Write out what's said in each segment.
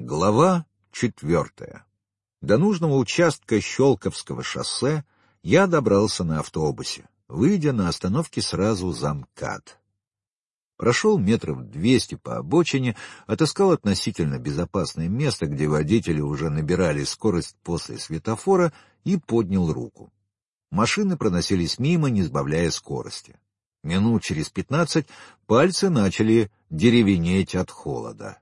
Глава 4. До нужного участка Щелковского шоссе я добрался на автобусе, выйдя на остановке сразу за МКАД. Прошел метров 200 по обочине, отыскал относительно безопасное место, где водители уже набирали скорость после светофора, и поднял руку. Машины проносились мимо, не сбавляя скорости. Минут через 15 пальцы начали деревенеть от холода.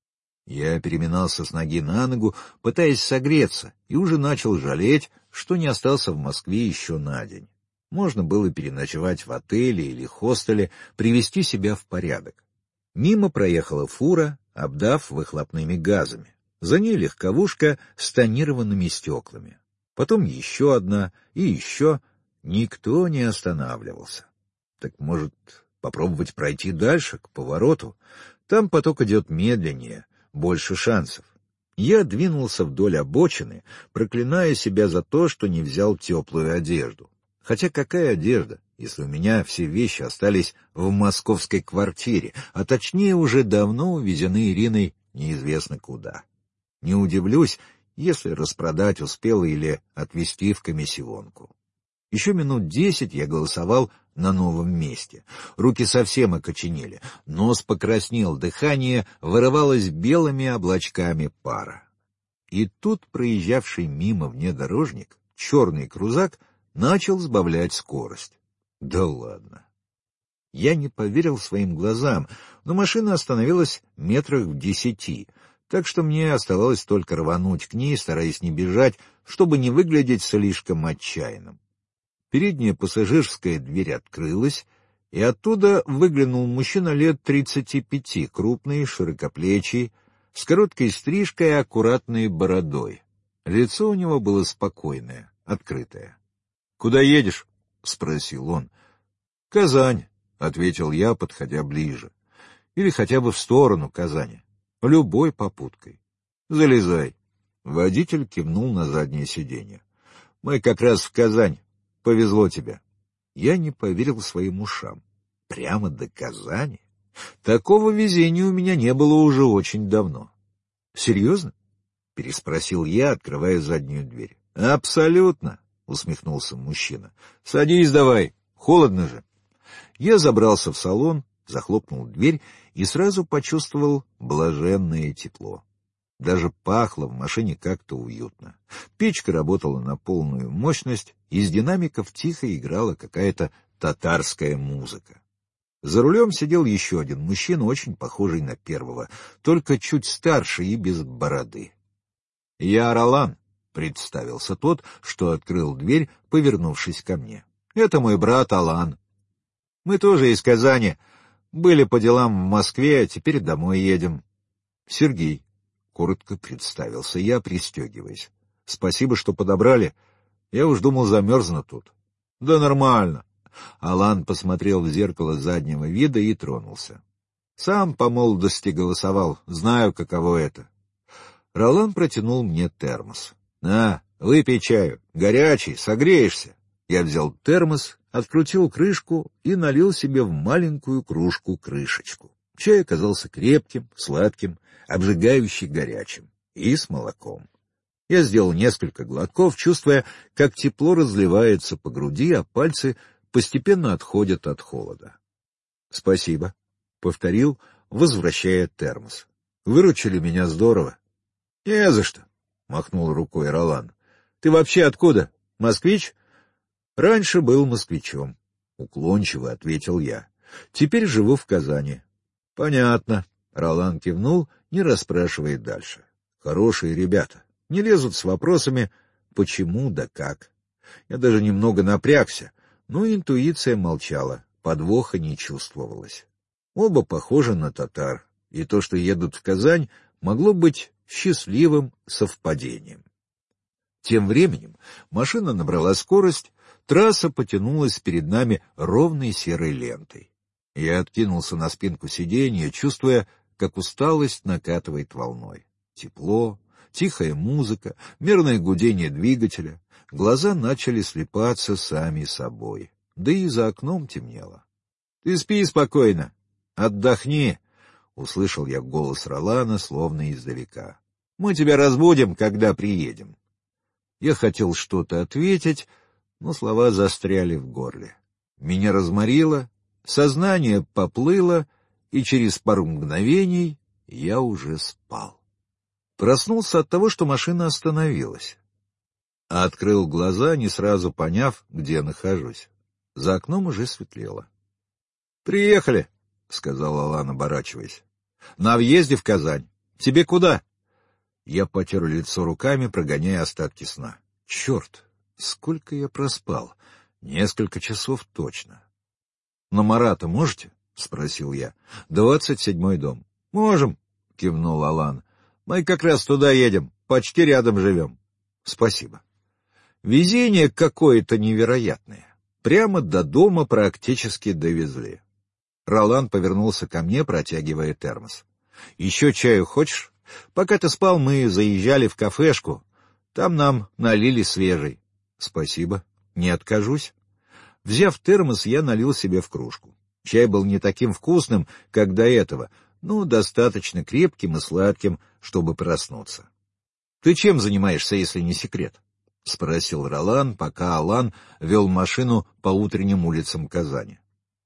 Я переминался с ноги на ногу, пытаясь согреться, и уже начал жалеть, что не остался в Москве еще на день. Можно было переночевать в отеле или хостеле, привести себя в порядок. Мимо проехала фура, обдав выхлопными газами. За ней легковушка с тонированными стеклами. Потом еще одна и еще. Никто не останавливался. Так, может, попробовать пройти дальше, к повороту? Там поток идет медленнее, больше шансов. Я двинулся вдоль обочины, проклиная себя за то, что не взял теплую одежду. Хотя какая одежда, если у меня все вещи остались в московской квартире, а точнее уже давно увезены Ириной неизвестно куда. Не удивлюсь, если распродать успела или отвезти в комиссионку. Еще минут 10 я голосовал на новом месте. Руки совсем окоченели, нос покраснел, дыхание вырывалось белыми облачками пара. И тут проезжавший мимо внедорожник, черный крузак, начал сбавлять скорость. Да ладно! Я не поверил своим глазам, но машина остановилась метрах в 10, так что мне оставалось только рвануть к ней, стараясь не бежать, чтобы не выглядеть слишком отчаянным. Передняя пассажирская дверь открылась, и оттуда выглянул мужчина лет 35, крупный, широкоплечий, с короткой стрижкой и аккуратной бородой. Лицо у него было спокойное, открытое. — Куда едешь? — спросил он. — Казань, — ответил я, подходя ближе. — Или хотя бы в сторону Казани. Любой попуткой. — Залезай. Водитель кивнул на заднее сиденье. — Мы как раз в Казань. Повезло тебе. Я не поверил своим ушам. Прямо до Казани? Такого везения у меня не было уже очень давно. — Серьезно? — переспросил я, открывая заднюю дверь. — Абсолютно, — усмехнулся мужчина. — Садись давай, холодно же. Я забрался в салон, захлопнул дверь и сразу почувствовал блаженное тепло. Даже пахло в машине как-то уютно. Печка работала на полную мощность, из динамиков тихо играла какая-то татарская музыка. За рулем сидел еще один мужчина, очень похожий на первого, только чуть старше и без бороды. — Я Ролан, — представился тот, что открыл дверь, повернувшись ко мне. — Это мой брат Алан. Мы тоже из Казани. Были по делам в Москве, а теперь домой едем. — Сергей. Коротко представился я, пристегиваясь. — Спасибо, что подобрали. Я уж думал, замерзну тут. — Да нормально. Алан посмотрел в зеркало заднего вида и тронулся. — Сам по молодости голосовал, знаю, каково это. Ролан протянул мне термос. — На, выпей чаю, горячий, согреешься. Я взял термос, открутил крышку и налил себе в маленькую кружку крышечку. Чай оказался крепким, сладким, обжигающе горячим и с молоком. Я сделал несколько глотков, чувствуя, как тепло разливается по груди, а пальцы постепенно отходят от холода. — Спасибо, — повторил, возвращая термос. — Выручили меня здорово. — Не за что, — махнул рукой Ролан. — Ты вообще откуда? Москвич? — Раньше был москвичом, — уклончиво ответил я. — Теперь живу в Казани. — Понятно. Ролан кивнул, не расспрашивая дальше. Хорошие ребята. Не лезут с вопросами «почему да как?». Я даже немного напрягся, но интуиция молчала, подвоха не чувствовалось. Оба похожи на татар, и то, что едут в Казань, могло быть счастливым совпадением. Тем временем машина набрала скорость, трасса потянулась перед нами ровной серой лентой. Я откинулся на спинку сиденья, чувствуя, как усталость накатывает волной. Тепло, тихая музыка, мерное гудение двигателя. Глаза начали слипаться сами собой, да и за окном темнело. — Ты спи спокойно, отдохни, — услышал я голос Ролана словно издалека. Мы тебя разбудим, когда приедем». Я хотел что-то ответить, но слова застряли в горле. Меня разморило, сознание поплыло, и через пару мгновений я уже спал. Проснулся от того, что машина остановилась. А открыл глаза, не сразу поняв, где нахожусь. За окном уже светлело. «Приехали», — сказал Алан, оборачиваясь. «На въезде в Казань. Тебе куда?» Я потер лицо руками, прогоняя остатки сна. «Черт, сколько я проспал! Несколько часов точно». «На Марата можете?» — спросил я. 27-й дом. «Можем», — кивнул Алан. «Мы как раз туда едем, почти рядом живем». «Спасибо». Везение какое-то невероятное. Прямо до дома практически довезли. Ролан повернулся ко мне, протягивая термос. «Еще чаю хочешь? Пока ты спал, мы заезжали в кафешку. Там нам налили свежий». «Спасибо, не откажусь». Взяв термос, я налил себе в кружку. Чай был не таким вкусным, как до этого, но достаточно крепким и сладким, чтобы проснуться. «Ты чем занимаешься, если не секрет?» — спросил Ролан, пока Алан вел машину по утренним улицам Казани.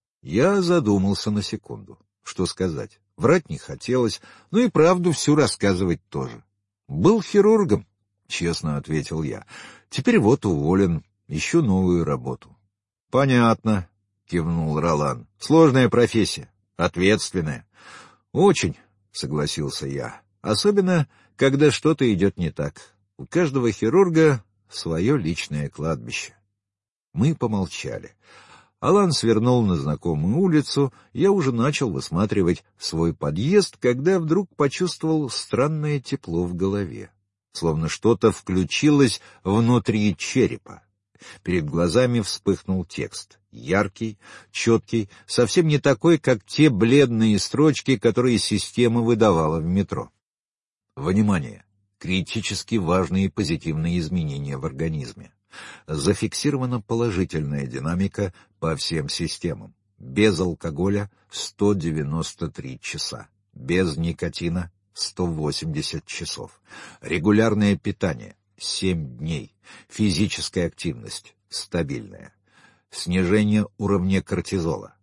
Я задумался на секунду. Что сказать? Врать не хотелось, но и правду всю рассказывать тоже. «Был хирургом», — честно ответил я. «Теперь вот уволен, ищу новую работу». «Понятно», — кивнул Ролан. «Сложная профессия, ответственная». «Очень», — согласился я. «Особенно, когда что-то идет не так. У каждого хирурга свое личное кладбище». Мы помолчали. Алан свернул на знакомую улицу, я уже начал высматривать свой подъезд, когда вдруг почувствовал странное тепло в голове, словно что-то включилось внутри черепа. Перед глазами вспыхнул текст, яркий, четкий, совсем не такой, как те бледные строчки, которые система выдавала в метро. Внимание! Критически важные позитивные изменения в организме. Зафиксирована положительная динамика по всем системам. Без алкоголя 193 часа, без никотина 180 часов, регулярное питание 7 дней, физическая активность стабильная, снижение уровня кортизола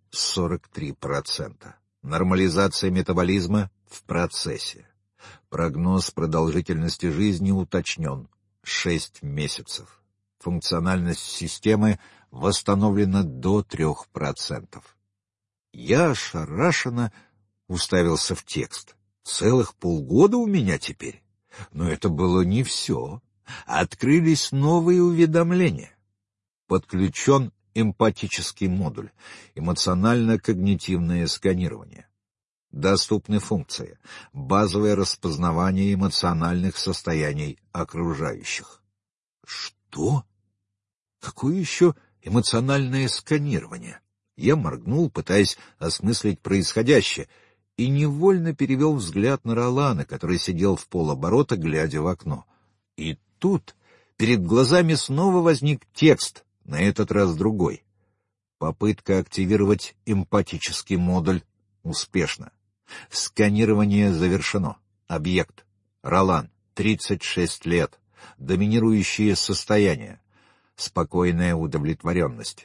43%, нормализация метаболизма в процессе. Прогноз продолжительности жизни уточнен 6 месяцев. Функциональность системы восстановлена до 3%. Я ошарашенно уставился в текст. Целых полгода у меня теперь. Но это было не все. Открылись новые уведомления. Подключен эмпатический модуль, эмоционально-когнитивное сканирование. Доступны функции: базовое распознавание эмоциональных состояний окружающих. Что? Какое еще эмоциональное сканирование? Я моргнул, пытаясь осмыслить происходящее, и невольно перевел взгляд на Ролана, который сидел в полоборота, глядя в окно. И тут перед глазами снова возник текст, на этот раз другой. Попытка активировать эмпатический модуль успешно. Сканирование завершено. Объект: Ролан, 36 лет. Доминирующее состояние: спокойная удовлетворенность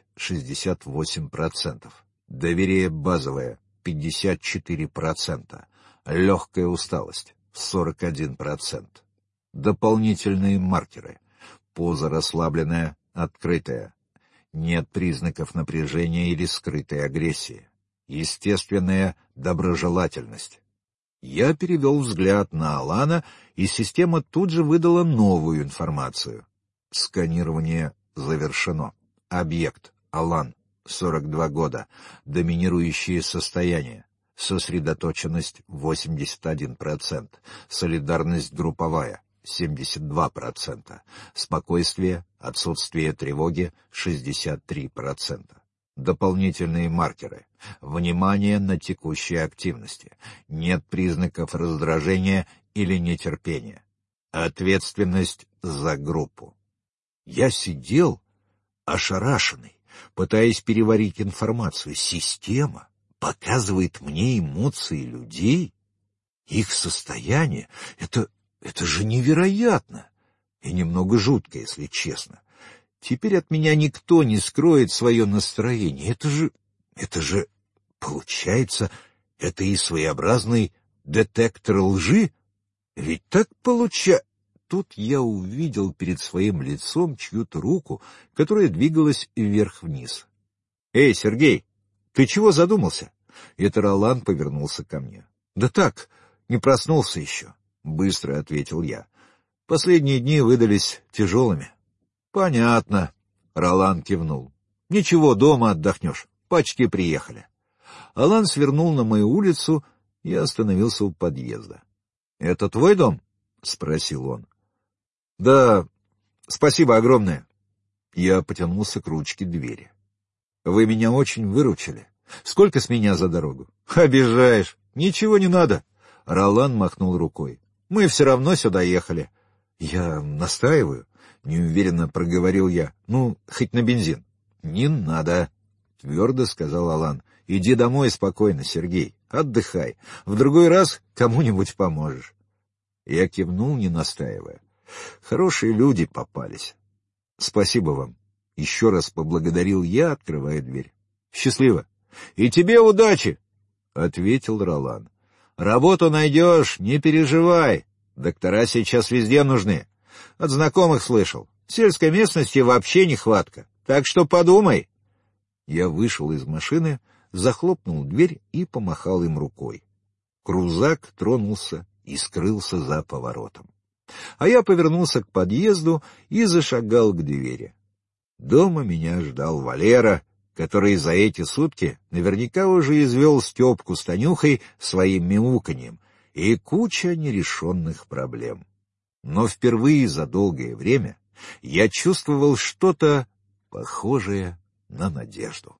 68%, доверие базовое 54%, легкая усталость 41%. Дополнительные маркеры: поза расслабленная, открытая, нет признаков напряжения или скрытой агрессии, естественная доброжелательность. Я перевел взгляд на Алана, и система тут же выдала новую информацию. Сканирование завершено. Объект: Алан, 42 года. Доминирующее состояние: сосредоточенность 81%, солидарность групповая 72%, спокойствие, отсутствие тревоги 63%. Дополнительные маркеры: внимание на текущей активности, нет признаков раздражения или нетерпения, ответственность за группу. Я сидел ошарашенный, пытаясь переварить информацию. Система показывает мне эмоции людей, их состояние. Это Это же невероятно! И немного жутко, если честно. Теперь от меня никто не скроет свое настроение. Это же, получается, это и своеобразный детектор лжи? Ведь так получается... Тут я увидел перед своим лицом чью-то руку, которая двигалась вверх-вниз. — Эй, Сергей, ты чего задумался? Это Ролан повернулся ко мне. — Да так, не проснулся еще, — быстро ответил я. Последние дни выдались тяжелыми. — Понятно, — Ролан кивнул. — Ничего, дома отдохнешь, почти приехали. Алан свернул на мою улицу и остановился у подъезда. — Это твой дом? — спросил он. — Да, спасибо огромное. Я потянулся к ручке двери. — Вы меня очень выручили. Сколько с меня за дорогу? — Обижаешь. Ничего не надо. Ролан махнул рукой. — Мы все равно сюда ехали. — Я настаиваю, — неуверенно проговорил я. — Ну, хоть на бензин. — Не надо, — твердо сказал Алан. — Иди домой спокойно, Сергей. Отдыхай. В другой раз кому-нибудь поможешь. Я кивнул, не настаивая. Хорошие люди попались. — Спасибо вам. Еще раз поблагодарил я, открывая дверь. — Счастливо. — И тебе удачи, — ответил Ролан. — Работу найдешь, не переживай. Доктора сейчас везде нужны. От знакомых слышал. В сельской местности вообще нехватка. Так что подумай. Я вышел из машины, захлопнул дверь и помахал им рукой. Крузак тронулся и скрылся за поворотом. А я повернулся к подъезду и зашагал к двери. Дома меня ждал Валера, который за эти сутки наверняка уже извел Степку с Танюхой своим мяуканьем, и куча нерешенных проблем. Но впервые за долгое время я чувствовал что-то похожее на надежду.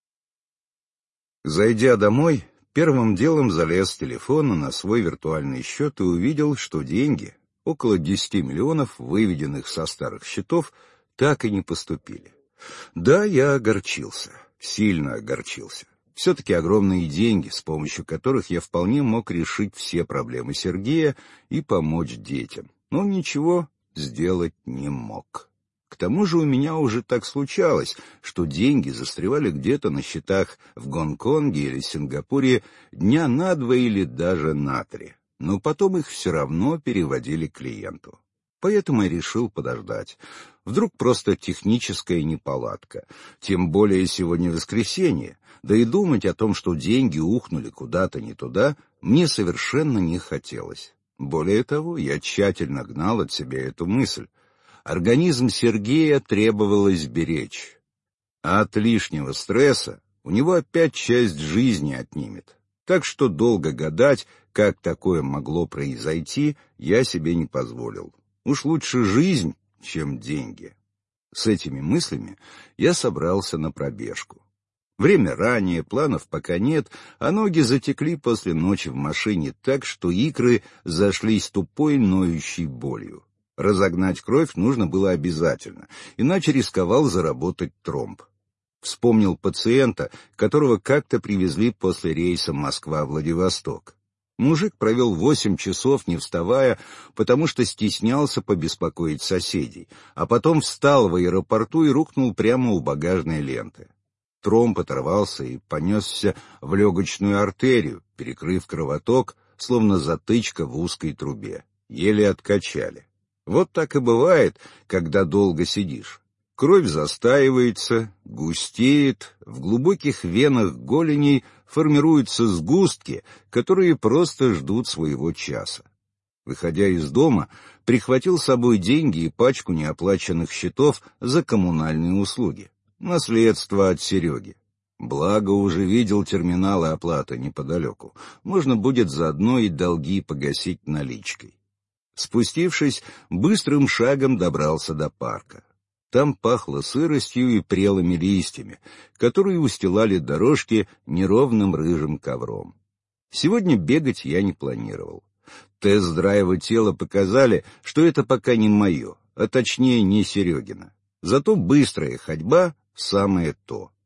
Зайдя домой, первым делом залез с телефона на свой виртуальный счет и увидел, что деньги, около 10 миллионов, выведенных со старых счетов, так и не поступили. Да, я огорчился, сильно огорчился. Все-таки огромные деньги, с помощью которых я вполне мог решить все проблемы Сергея и помочь детям. Но ничего сделать не мог. К тому же у меня уже так случалось, что деньги застревали где-то на счетах в Гонконге или Сингапуре дня на 2 или даже на 3. Но потом их все равно переводили клиенту. Поэтому я решил подождать. Вдруг просто техническая неполадка. Тем более сегодня воскресенье. Да и думать о том, что деньги ухнули куда-то не туда, мне совершенно не хотелось. Более того, я тщательно гнал от себя эту мысль. Организм Сергея требовалось беречь. А от лишнего стресса у него опять часть жизни отнимет. Так что долго гадать, как такое могло произойти, я себе не позволил. Уж лучше жизнь, чем деньги. С этими мыслями я собрался на пробежку. Время раннее, планов пока нет, а ноги затекли после ночи в машине так, что икры зашлись тупой ноющей болью. Разогнать кровь нужно было обязательно, иначе рисковал заработать тромб. Вспомнил пациента, которого как-то привезли после рейса Москва-Владивосток. Мужик провел 8 часов, не вставая, потому что стеснялся побеспокоить соседей, а потом встал в аэропорту и рухнул прямо у багажной ленты. Тромб оторвался и понесся в легочную артерию, перекрыв кровоток, словно затычка в узкой трубе. Еле откачали. Вот так и бывает, когда долго сидишь. Кровь застаивается, густеет, в глубоких венах голеней формируются сгустки, которые просто ждут своего часа. Выходя из дома, прихватил с собой деньги и пачку неоплаченных счетов за коммунальные услуги. Наследство от Сереги. Благо уже видел терминалы оплаты неподалеку. Можно будет заодно и долги погасить наличкой. Спустившись, быстрым шагом добрался до парка. Там пахло сыростью и прелыми листьями, которые устилали дорожки неровным рыжим ковром. Сегодня бегать я не планировал. Тест-драйвы тела показали, что это пока не мое, а точнее не Серегина. Зато быстрая ходьба — самое то.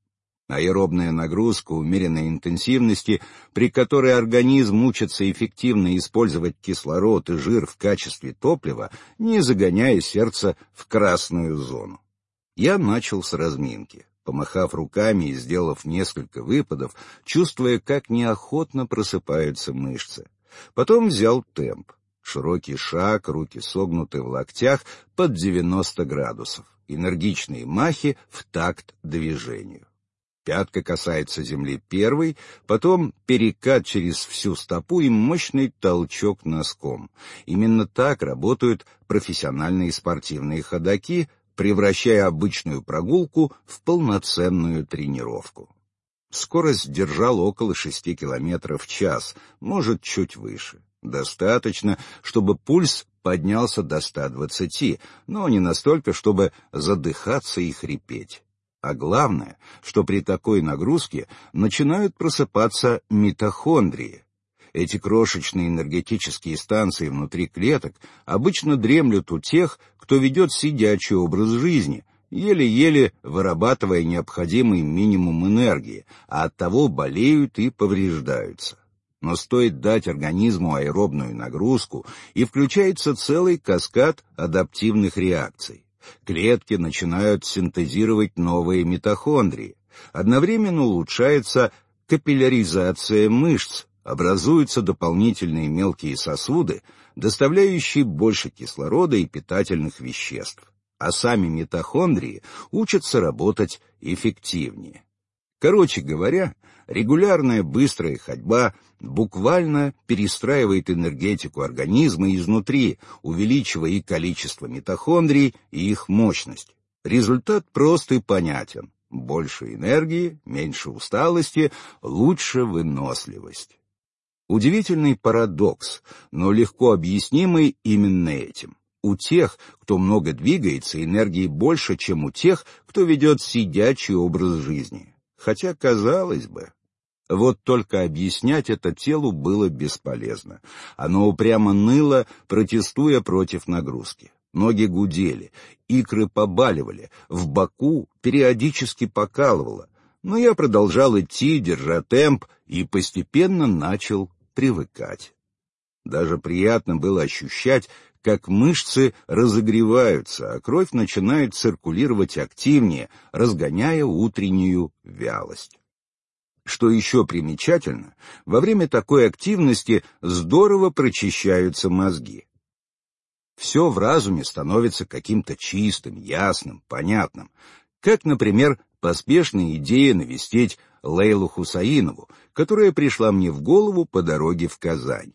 Аэробная нагрузка умеренной интенсивности, при которой организм учится эффективно использовать кислород и жир в качестве топлива, не загоняя сердце в красную зону. Я начал с разминки, помахав руками и сделав несколько выпадов, чувствуя, как неохотно просыпаются мышцы. Потом взял темп. Широкий шаг, руки согнуты в локтях под 90 градусов. Энергичные махи в такт движению. Пятка касается земли первой, потом перекат через всю стопу и мощный толчок носком. Именно так работают профессиональные спортивные ходоки, превращая обычную прогулку в полноценную тренировку. Скорость держал около 6 км в час, может, чуть выше. Достаточно, чтобы пульс поднялся до 120, но не настолько, чтобы задыхаться и хрипеть. А главное, что при такой нагрузке начинают просыпаться митохондрии. Эти крошечные энергетические станции внутри клеток обычно дремлют у тех, кто ведет сидячий образ жизни, еле-еле вырабатывая необходимый минимум энергии, а оттого болеют и повреждаются. Но стоит дать организму аэробную нагрузку, и включается целый каскад адаптивных реакций. Клетки начинают синтезировать новые митохондрии. Одновременно улучшается капилляризация мышц, образуются дополнительные мелкие сосуды, доставляющие больше кислорода и питательных веществ, а сами митохондрии учатся работать эффективнее. Короче говоря, регулярная быстрая ходьба буквально перестраивает энергетику организма изнутри, увеличивая и количество митохондрий, и их мощность. Результат прост и понятен. Больше энергии, меньше усталости, лучше выносливость. Удивительный парадокс, но легко объяснимый именно этим. У тех, кто много двигается, энергии больше, чем у тех, кто ведет сидячий образ жизни. Хотя, казалось бы, вот только объяснять это телу было бесполезно. Оно упрямо ныло, протестуя против нагрузки. Ноги гудели, икры побаливали, в боку периодически покалывало. Но я продолжал идти, держа темп, и постепенно начал привыкать. Даже приятно было ощущать, как мышцы разогреваются, а кровь начинает циркулировать активнее, разгоняя утреннюю вялость. Что еще примечательно, во время такой активности здорово прочищаются мозги. Все в разуме становится каким-то чистым, ясным, понятным, как, например, поспешная идея навестить Лейлу Хусаинову, которая пришла мне в голову по дороге в Казань.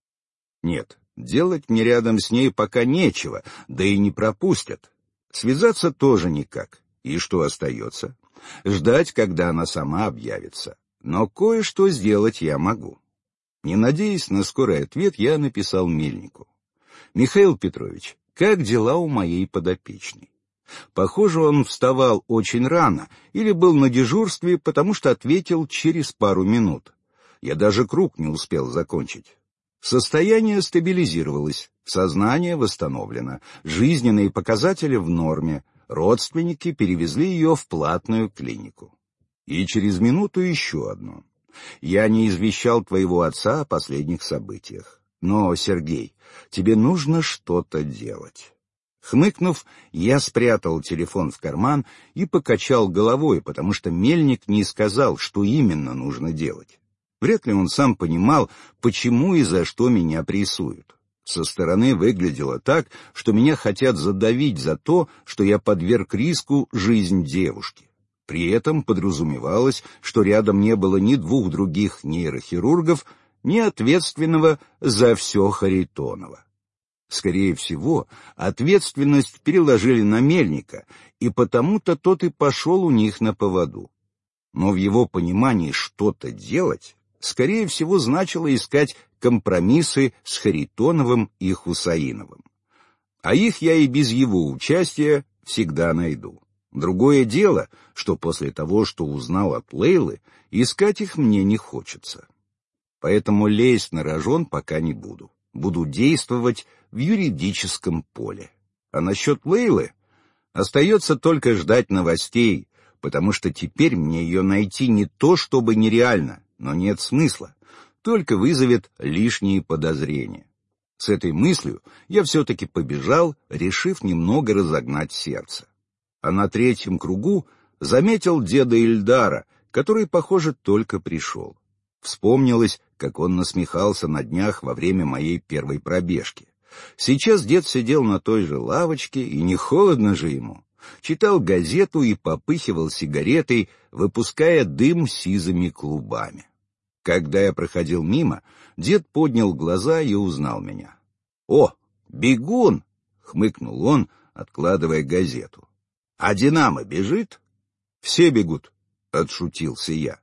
Нет, делать мне рядом с ней пока нечего, да и не пропустят. Связаться тоже никак. И что остается? Ждать, когда она сама объявится. Но кое-что сделать я могу. Не надеясь на скорый ответ, я написал Мельнику. «Михаил Петрович, как дела у моей подопечной?» Похоже, он вставал очень рано или был на дежурстве, потому что ответил через пару минут. Я даже круг не успел закончить. Состояние стабилизировалось, сознание восстановлено, жизненные показатели в норме, родственники перевезли ее в платную клинику. И через минуту еще одно. Я не извещал твоего отца о последних событиях. Но, Сергей, тебе нужно что-то делать. Хмыкнув, я спрятал телефон в карман и покачал головой, потому что Мельник не сказал, что именно нужно делать. Вряд ли он сам понимал, почему и за что меня прессуют. Со стороны выглядело так, что меня хотят задавить за то, что я подверг риску жизнь девушки. При этом подразумевалось, что рядом не было ни двух других нейрохирургов, ни ответственного за все Харитонова. Скорее всего, ответственность переложили на Мельника, и потому-то тот и пошел у них на поводу. Но в его понимании что-то делать, скорее всего, значило искать компромиссы с Харитоновым и Хусаиновым. А их я и без его участия всегда найду. Другое дело, что после того, что узнал от Лейлы, искать их мне не хочется. Поэтому лезть на рожон пока не буду. Буду действовать в юридическом поле. А насчет Лейлы остается только ждать новостей, потому что теперь мне ее найти не то чтобы нереально, но нет смысла, только вызовет лишние подозрения. С этой мыслью я все-таки побежал, решив немного разогнать сердце. А на третьем кругу заметил деда Ильдара, который, похоже, только пришел. Вспомнилось, как он насмехался на днях во время моей первой пробежки. Сейчас дед сидел на той же лавочке, и не холодно же ему. Читал газету и попыхивал сигаретой, выпуская дым сизыми клубами. Когда я проходил мимо, дед поднял глаза и узнал меня. «О, бегун!» — хмыкнул он, откладывая газету. «А «Динамо» бежит?» «Все бегут», — отшутился я.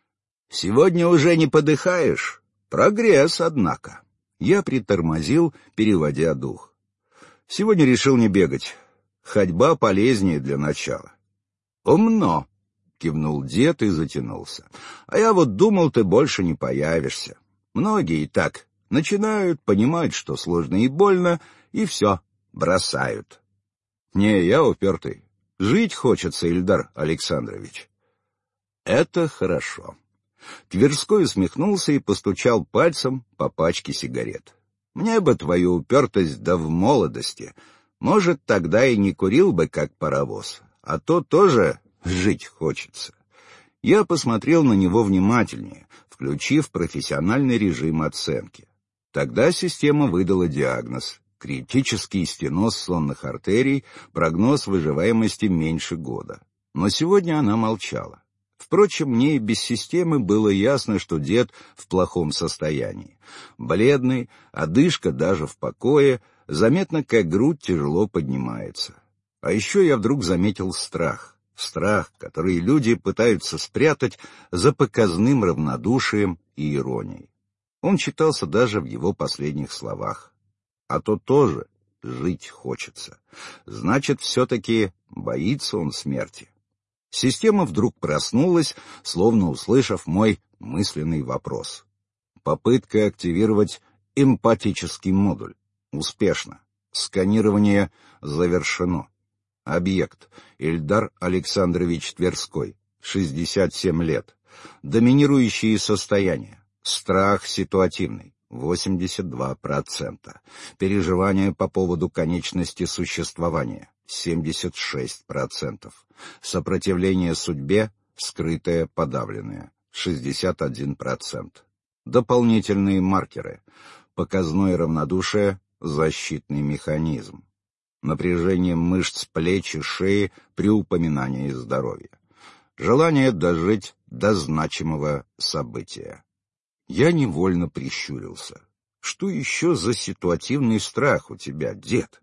«Сегодня уже не подыхаешь? Прогресс, однако». Я притормозил, переводя дух. «Сегодня решил не бегать. Ходьба полезнее для начала». «Умно», — кивнул дед и затянулся. «А я вот думал, ты больше не появишься. Многие так начинают понимать, что сложно и больно, и все, бросают». «Не, я упертый. Жить хочется, Ильдар Александрович». «Это хорошо». Тверской усмехнулся и постучал пальцем по пачке сигарет. «Мне бы твою упертость да в молодости. Может, тогда и не курил бы, как паровоз, а то тоже жить хочется». Я посмотрел на него внимательнее, включив профессиональный режим оценки. Тогда система выдала диагноз: критический стеноз сонных артерий, прогноз выживаемости меньше года. Но сегодня она молчала. Впрочем, мне и без системы было ясно, что дед в плохом состоянии. Бледный, одышка даже в покое, заметно, как грудь тяжело поднимается. А еще я вдруг заметил страх. Страх, который люди пытаются спрятать за показным равнодушием и иронией. Он читался даже в его последних словах. А то тоже жить хочется. Значит, все-таки боится он смерти. Система вдруг проснулась, словно услышав мой мысленный вопрос. Попытка активировать эмпатический модуль. Успешно. Сканирование завершено. Объект: Ильдар Александрович Тверской, 67 лет. Доминирующие состояния. Страх ситуативный, 82%. Переживания по поводу конечности существования, 76%. Сопротивление судьбе, скрытое, подавленное, 61%. Дополнительные маркеры. Показное равнодушие, защитный механизм. Напряжение мышц плеч и шеи при упоминании здоровья. Желание дожить до значимого события. Я невольно прищурился. Что еще за ситуативный страх у тебя, дед?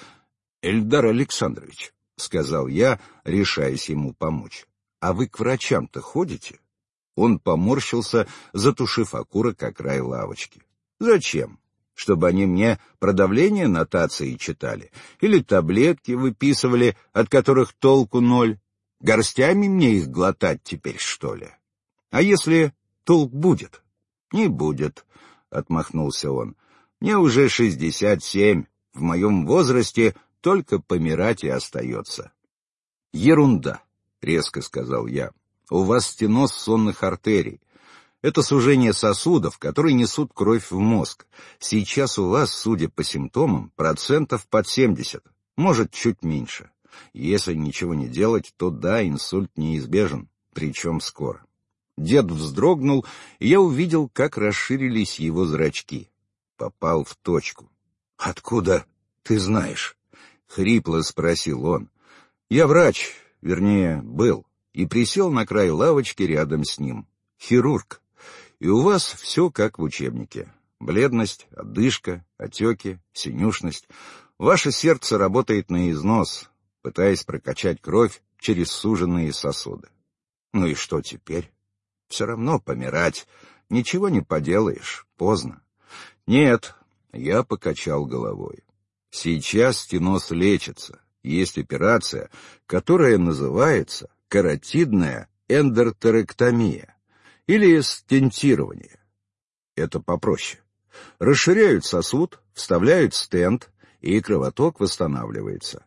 Эльдар Александрович, — сказал я, решаясь ему помочь, — а вы к врачам-то ходите? Он поморщился, затушив окурок о край лавочки. Зачем? Чтобы они мне про давление нотации читали? Или таблетки выписывали, от которых толку ноль? Горстями мне их глотать теперь, что ли? А если толк будет? Не будет, — отмахнулся он. Мне уже 67, в моем возрасте только помирать и остается. Ерунда, — резко сказал я. У вас стеноз сонных артерий. Это сужение сосудов, которые несут кровь в мозг. Сейчас у вас, судя по симптомам, процентов под 70, может, чуть меньше. Если ничего не делать, то да, инсульт неизбежен, причем скоро. Дед вздрогнул, и я увидел, как расширились его зрачки. Попал в точку. — Откуда ты знаешь? — хрипло спросил он. Я врач, вернее, был, и присел на край лавочки рядом с ним. Хирург. И у вас все как в учебнике. Бледность, одышка, отеки, синюшность. Ваше сердце работает на износ, пытаясь прокачать кровь через суженные сосуды. Ну и что теперь? Все равно помирать. Ничего не поделаешь, поздно. Нет, я покачал головой. Сейчас стеноз лечится. Есть операция, которая называется каротидная эндотерэктомия или стентирование. Это попроще. Расширяют сосуд, вставляют стент, и кровоток восстанавливается.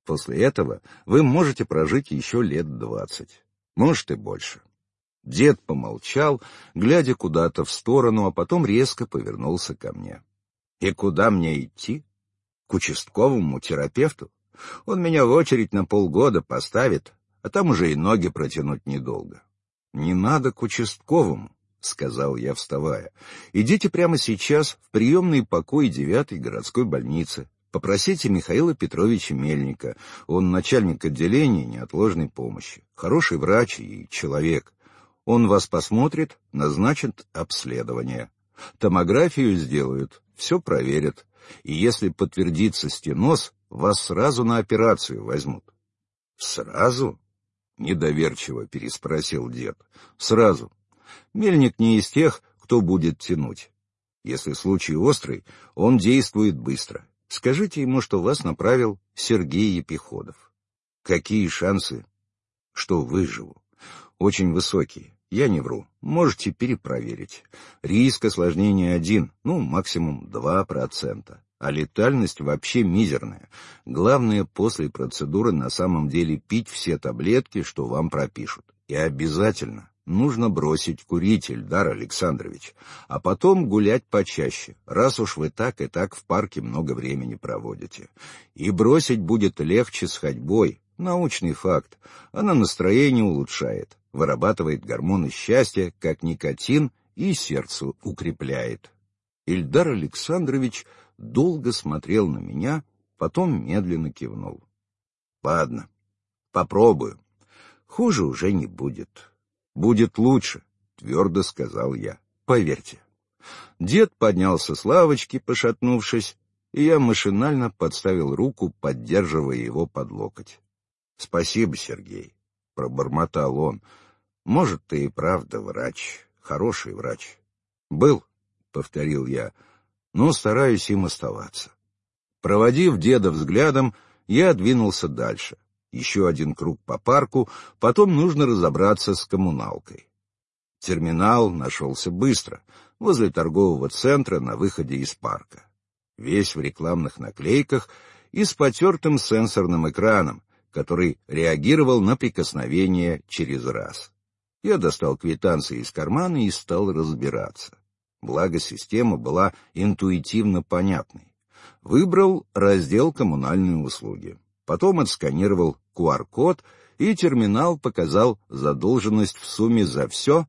После этого вы можете прожить еще лет 20, может и больше. Дед помолчал, глядя куда-то в сторону, а потом резко повернулся ко мне. И куда мне идти? К участковому терапевту? Он меня в очередь на полгода поставит, а там уже и ноги протянуть недолго. Не надо к участковому, — сказал я, вставая. Идите прямо сейчас в приемный покой 9-й городской больницы. Попросите Михаила Петровича Мельника. Он начальник отделения неотложной помощи. Хороший врач и человек. Он вас посмотрит, назначит обследование. Томографию сделают, все проверят. И если подтвердится стеноз, вас сразу на операцию возьмут. — Сразу? — недоверчиво переспросил дед. — Сразу. Мельник не из тех, кто будет тянуть. Если случай острый, он действует быстро. Скажите ему, что вас направил Сергей Епиходов. Какие шансы, что выживу? Очень высокие. Я не вру. Можете перепроверить. Риск осложнения 1, максимум 2%. А летальность вообще мизерная. Главное, после процедуры на самом деле пить все таблетки, что вам пропишут. И обязательно нужно бросить курить, Ильдар Александрович, а потом гулять почаще, раз уж вы так и так в парке много времени проводите. И бросить будет легче с ходьбой. Научный факт. Она настроение улучшает, вырабатывает гормоны счастья, как никотин, и сердце укрепляет. Ильдар Александрович долго смотрел на меня, потом медленно кивнул. — Ладно, попробую. Хуже уже не будет. — Будет лучше, — твердо сказал я. — Поверьте. Дед поднялся с лавочки, пошатнувшись, и я машинально подставил руку, поддерживая его под локоть. — Спасибо, Сергей, — пробормотал он. — Может, ты и правда врач, хороший врач. — Был, — повторил я, — но стараюсь им оставаться. Проводив деда взглядом, я двинулся дальше. Еще один круг по парку, потом нужно разобраться с коммуналкой. Терминал нашелся быстро, возле торгового центра на выходе из парка. Весь в рекламных наклейках и с потертым сенсорным экраном, который реагировал на прикосновение через раз. Я достал квитанции из кармана и стал разбираться. Благо, система была интуитивно понятной. Выбрал раздел «Коммунальные услуги». Потом отсканировал QR-код, и терминал показал задолженность в сумме за все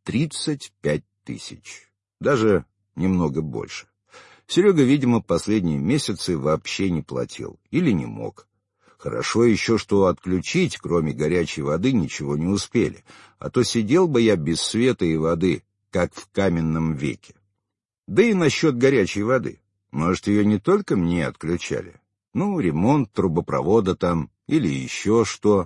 35 тысяч. Даже немного больше. Серега, видимо, последние месяцы вообще не платил или не мог. Хорошо еще, что отключить, кроме горячей воды, ничего не успели, а то сидел бы я без света и воды, как в каменном веке. Да и насчет горячей воды. Может, ее не только мне отключали? Ремонт трубопровода там или еще что.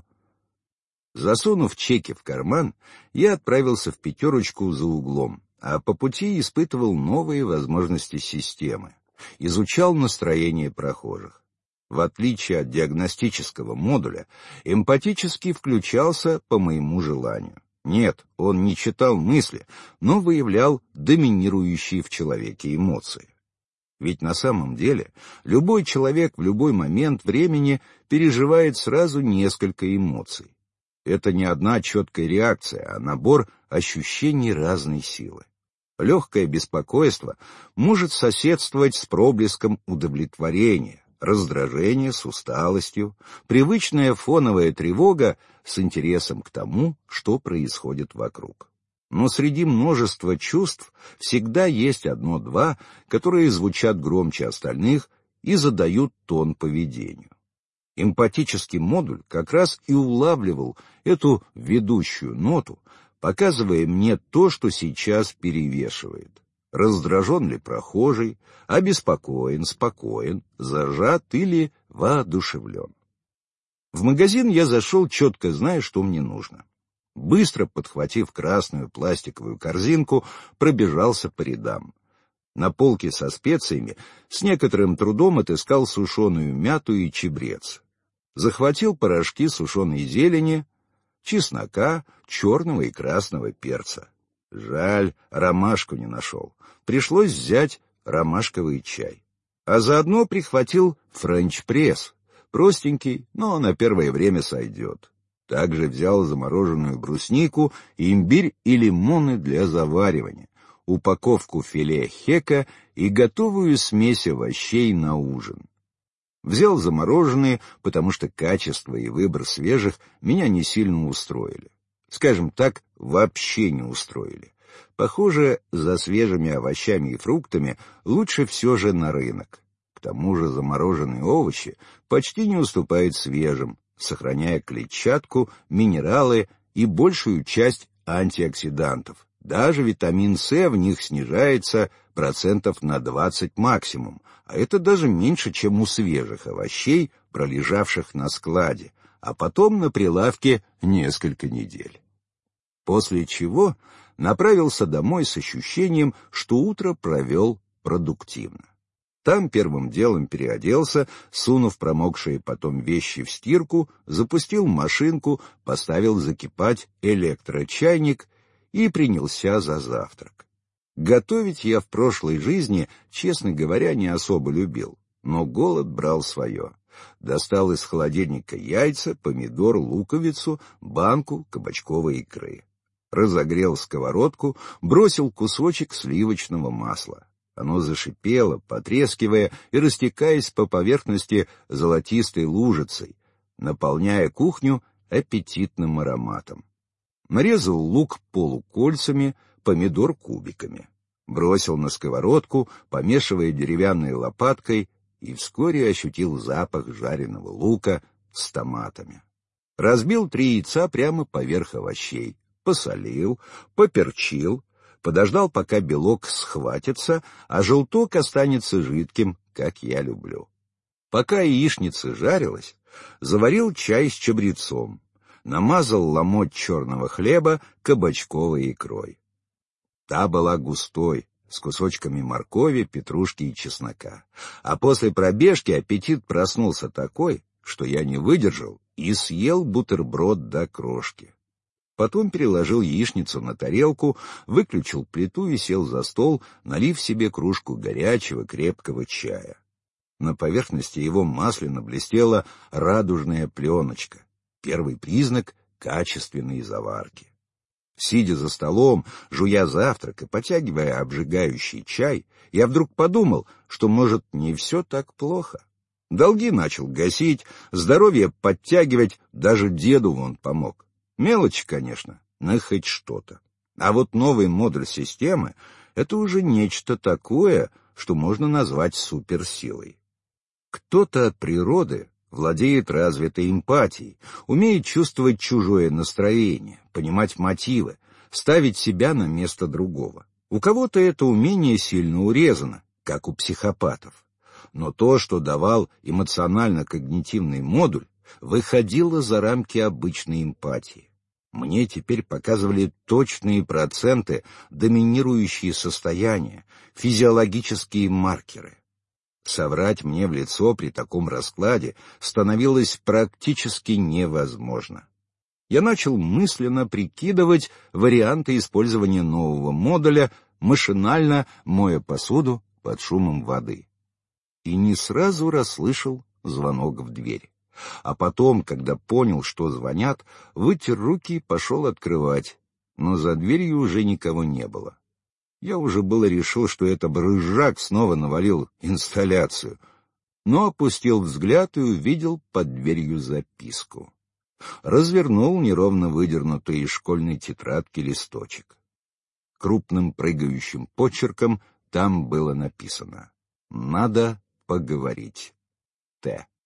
Засунув чеки в карман, я отправился в пятерочку за углом, а по пути испытывал новые возможности системы, изучал настроение прохожих. В отличие от диагностического модуля, эмпатический включался по моему желанию. Нет, он не читал мысли, но выявлял доминирующие в человеке эмоции. Ведь на самом деле любой человек в любой момент времени переживает сразу несколько эмоций. Это не одна четкая реакция, а набор ощущений разной силы. Легкое беспокойство может соседствовать с проблеском удовлетворения, раздражение с усталостью, привычная фоновая тревога с интересом к тому, что происходит вокруг. Но среди множества чувств всегда есть одно-два, которые звучат громче остальных и задают тон поведению. Эмпатический модуль как раз и улавливал эту ведущую ноту, показывая мне то, что сейчас перевешивает. Раздражен ли прохожий, обеспокоен, спокоен, зажат или воодушевлен. В магазин я зашел, четко зная, что мне нужно. Быстро подхватив красную пластиковую корзинку, пробежался по рядам. На полке со специями с некоторым трудом отыскал сушеную мяту и чабрец. Захватил порошки сушеной зелени, чеснока, черного и красного перца. Жаль, ромашку не нашел. Пришлось взять ромашковый чай. А заодно прихватил френч-пресс, Простенький, но на первое время сойдет. Также взял замороженную бруснику, имбирь и лимоны для заваривания, упаковку филе хека и готовую смесь овощей на ужин. Взял замороженные, потому что качество и выбор свежих меня не сильно устроили. Скажем так, вообще не устроили. Похоже, за свежими овощами и фруктами лучше все же на рынок. К тому же замороженные овощи почти не уступают свежим, сохраняя клетчатку, минералы и большую часть антиоксидантов. Даже витамин С в них снижается процентов на 20 максимум, а это даже меньше, чем у свежих овощей, пролежавших на складе, а потом на прилавке несколько недель. После чего направился домой с ощущением, что утро провел продуктивно. Там первым делом переоделся, сунув промокшие потом вещи в стирку, запустил машинку, поставил закипать электрочайник и принялся за завтрак. Готовить я в прошлой жизни, честно говоря, не особо любил, но голод брал свое. Достал из холодильника яйца, помидор, луковицу, банку кабачковой икры. Разогрел сковородку, бросил кусочек сливочного масла. Оно зашипело, потрескивая и растекаясь по поверхности золотистой лужицей, наполняя кухню аппетитным ароматом. Нарезал лук полукольцами, помидор кубиками. Бросил на сковородку, помешивая деревянной лопаткой, и вскоре ощутил запах жареного лука с томатами. Разбил 3 яйца прямо поверх овощей, посолил, поперчил, подождал, пока белок схватится, а желток останется жидким, как я люблю. Пока яичница жарилась, заварил чай с чабрецом, намазал ломоть черного хлеба кабачковой икрой. Та была густой, с кусочками моркови, петрушки и чеснока. А после пробежки аппетит проснулся такой, что я не выдержал и съел бутерброд до крошки. Потом переложил яичницу на тарелку, выключил плиту и сел за стол, налив себе кружку горячего крепкого чая. На поверхности его масляно блестела радужная пленочка, первый признак качественной заварки. Сидя за столом, жуя завтрак и потягивая обжигающий чай, я вдруг подумал, что, может, не все так плохо. Долги начал гасить, здоровье подтягивать, даже деду вон помог. Мелочи, конечно, но хоть что-то. А вот новый модуль системы — это уже нечто такое, что можно назвать суперсилой. Кто-то от природы владеет развитой эмпатией, умеет чувствовать чужое настроение, понимать мотивы, ставить себя на место другого. У кого-то это умение сильно урезано, как у психопатов. Но то, что давал эмоционально-когнитивный модуль, выходило за рамки обычной эмпатии. Мне теперь показывали точные проценты, доминирующие состояния, физиологические маркеры. Соврать мне в лицо при таком раскладе становилось практически невозможно. Я начал мысленно прикидывать варианты использования нового модуля, машинально моя посуду под шумом воды. И не сразу расслышал звонок в дверь. А потом, когда понял, что звонят, вытер руки и пошел открывать, но за дверью уже никого не было. Я уже было решил, что это брызжак снова навалил инсталляцию, но опустил взгляд и увидел под дверью записку. Развернул неровно выдернутый из школьной тетрадки листочек. Крупным прыгающим почерком там было написано: «Надо поговорить. Т».